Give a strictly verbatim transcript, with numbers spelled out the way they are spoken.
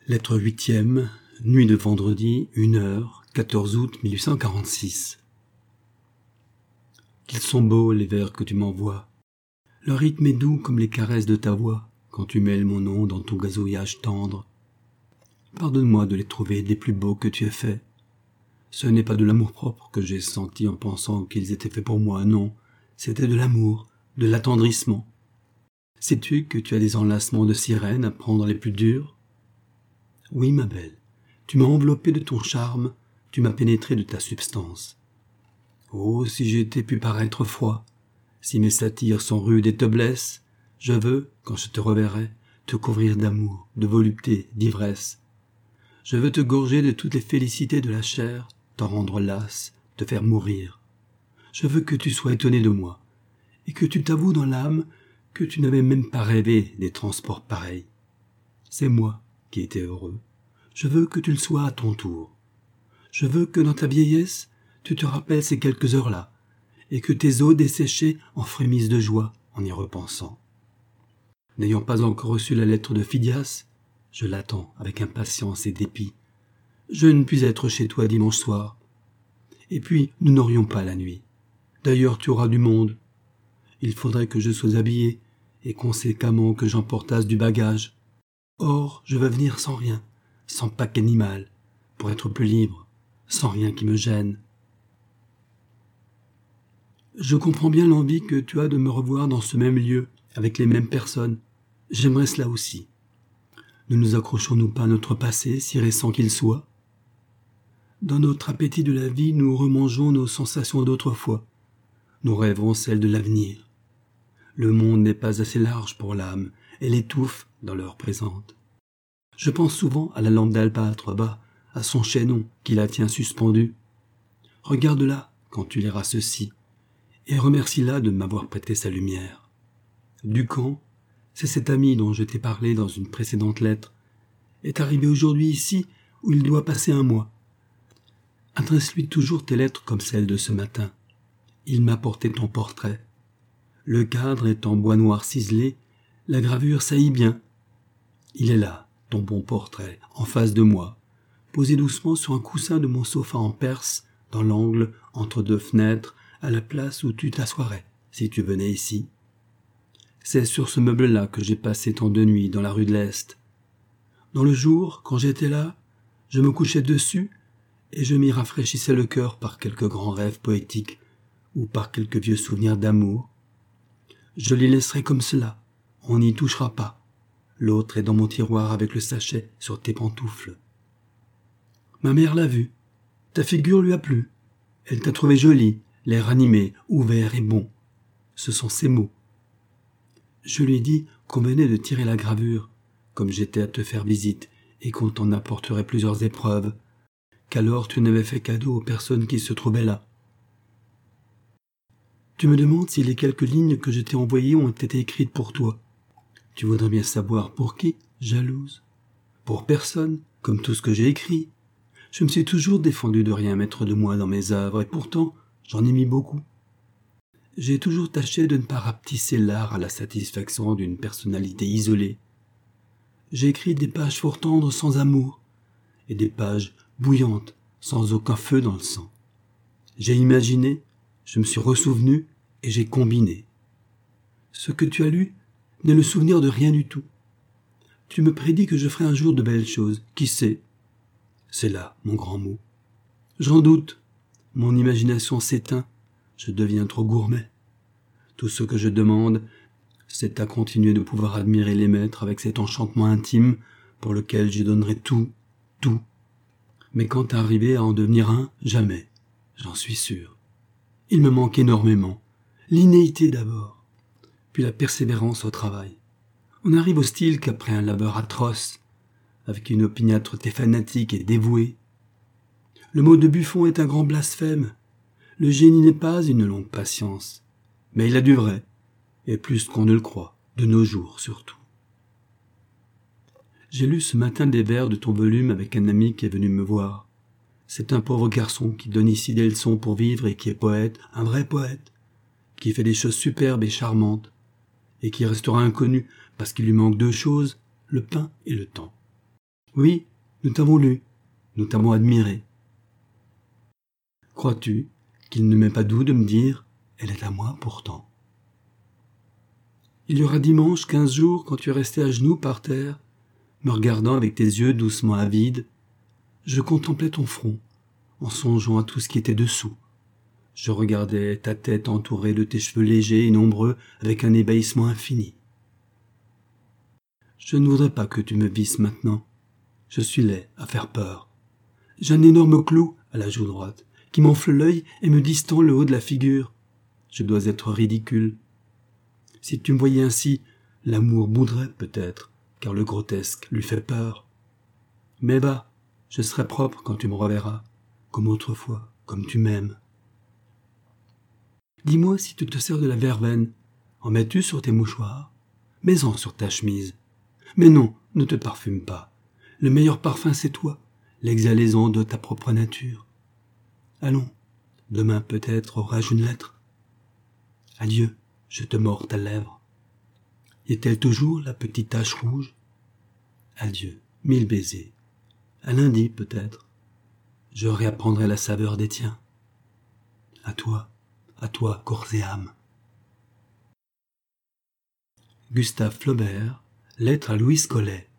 Lettre huitième, nuit de vendredi, une heure, quatorze août mille huit cent quarante-six. Qu'ils sont beaux les vers que tu m'envoies. Leur rythme est doux comme les caresses de ta voix, quand tu mêles mon nom dans ton gazouillage tendre. Pardonne-moi de les trouver des plus beaux que tu as faits. Ce n'est pas de l'amour-propre que j'ai senti en pensant qu'ils étaient faits pour moi, non. C'était de l'amour, de l'attendrissement. Sais-tu que tu as des enlacements de sirène à prendre les plus durs? Oui, ma belle, tu m'as enveloppé de ton charme, tu m'as pénétré de ta substance. Oh, si j'étais pu paraître froid, si mes satires sont rudes et te blessent, je veux, quand je te reverrai, te couvrir d'amour, de volupté, d'ivresse. Je veux te gorger de toutes les félicités de la chair, t'en rendre lasse, te faire mourir. Je veux que tu sois étonné de moi, et que tu t'avoues dans l'âme que tu n'avais même pas rêvé des transports pareils. C'est moi qui étais heureux. Je veux que tu le sois à ton tour. Je veux que dans ta vieillesse, tu te rappelles ces quelques heures-là, et que tes os desséchés en frémissent de joie en y repensant. N'ayant pas encore reçu la lettre de Phidias, je l'attends avec impatience et dépit. Je ne puis être chez toi dimanche soir. Et puis, nous n'aurions pas la nuit. D'ailleurs, tu auras du monde. Il faudrait que je sois habillé, et conséquemment que j'emportasse du bagage. Or, je veux venir sans rien, sans pack animal, pour être plus libre, sans rien qui me gêne. Je comprends bien l'envie que tu as de me revoir dans ce même lieu, avec les mêmes personnes. J'aimerais cela aussi. Ne nous accrochons-nous pas à notre passé, si récent qu'il soit? Dans notre appétit de la vie, nous remangeons nos sensations d'autrefois. Nous rêvons celles de l'avenir. Le monde n'est pas assez large pour l'âme, elle étouffe dans l'heure présente. Je pense souvent à la lampe d'albâtre bas, à son chaînon qui la tient suspendue. Regarde-la quand tu liras ceci, et remercie-la de m'avoir prêté sa lumière. Ducamp, c'est cet ami dont je t'ai parlé dans une précédente lettre, est arrivé aujourd'hui ici où il doit passer un mois. Adresse-lui toujours tes lettres comme celle de ce matin. Il m'a porté ton portrait. Le cadre est en bois noir ciselé, la gravure saillit bien. Il est là, ton bon portrait, en face de moi, posé doucement sur un coussin de mon sofa en perse, dans l'angle entre deux fenêtres, à la place où tu t'assoirais, si tu venais ici. C'est sur ce meuble-là que j'ai passé tant de nuits dans la rue de l'Est. Dans le jour, quand j'étais là, je me couchais dessus et je m'y rafraîchissais le cœur par quelques grands rêves poétiques ou par quelques vieux souvenirs d'amour. Je l'y laisserai comme cela, on n'y touchera pas. L'autre est dans mon tiroir avec le sachet sur tes pantoufles. Ma mère l'a vu. Ta figure lui a plu. Elle t'a trouvé jolie, l'air animé, ouvert et bon. Ce sont ses mots. Je lui ai dit qu'on venait de tirer la gravure, comme j'étais à te faire visite et qu'on t'en apporterait plusieurs épreuves, qu'alors tu n'avais fait cadeau aux personnes qui se trouvaient là. Tu me demandes si les quelques lignes que je t'ai envoyées ont été écrites pour toi. Tu voudrais bien savoir pour qui, jalouse? Pour personne, comme tout ce que j'ai écrit. Je me suis toujours défendu de rien mettre de moi dans mes œuvres, et pourtant, j'en ai mis beaucoup. J'ai toujours tâché de ne pas rapetisser l'art à la satisfaction d'une personnalité isolée. J'ai écrit des pages fort tendres sans amour, et des pages bouillantes, sans aucun feu dans le sang. J'ai imaginé, je me suis ressouvenu, et j'ai combiné. Ce que tu as lu n'est le souvenir de rien du tout. Tu me prédis que je ferai un jour de belles choses, qui sait? C'est là mon grand mot. J'en doute, mon imagination s'éteint, je deviens trop gourmet. Tout ce que je demande, c'est à continuer de pouvoir admirer les maîtres avec cet enchantement intime pour lequel je donnerai tout, tout. Mais quant à arriver à en devenir un, jamais, j'en suis sûr. Il me manque énormément, l'innéité d'abord, puis la persévérance au travail. On n'arrive au style qu'après un labeur atroce, avec une opiniâtreté fanatique et dévouée. Le mot de Buffon est un grand blasphème. Le génie n'est pas une longue patience, mais il a du vrai, et plus qu'on ne le croit, de nos jours surtout. J'ai lu ce matin des vers de ton volume avec un ami qui est venu me voir. C'est un pauvre garçon qui donne ici des leçons pour vivre et qui est poète, un vrai poète, qui fait des choses superbes et charmantes, et qui restera inconnu parce qu'il lui manque deux choses, le pain et le temps. Oui, nous t'avons lu, nous t'avons admiré. Crois-tu qu'il ne m'est pas doux de me dire « Elle est à moi pourtant ». Il y aura dimanche quinze jours quand tu es resté à genoux par terre, me regardant avec tes yeux doucement avides. Je contemplais ton front, en songeant à tout ce qui était dessous. Je regardais ta tête entourée de tes cheveux légers et nombreux avec un ébahissement infini. Je ne voudrais pas que tu me visses maintenant. Je suis laid à faire peur. J'ai un énorme clou à la joue droite qui m'enfle l'œil et me distend le haut de la figure. Je dois être ridicule. Si tu me voyais ainsi, l'amour bouderait peut-être, car le grotesque lui fait peur. Mais bah, je serai propre quand tu me reverras, comme autrefois, comme tu m'aimes. Dis-moi si tu te sers de la verveine. En mets-tu sur tes mouchoirs? Mets-en sur ta chemise. Mais non, ne te parfume pas. Le meilleur parfum, c'est toi, l'exhalaison de ta propre nature. Allons, demain peut-être aurai-je une lettre. Adieu, je te mords ta lèvre. Y est-elle toujours la petite tache rouge? Adieu, mille baisers. À lundi peut-être. Je réapprendrai la saveur des tiens. À toi, à toi, corps et âme. Gustave Flaubert, lettre à Louise Collet.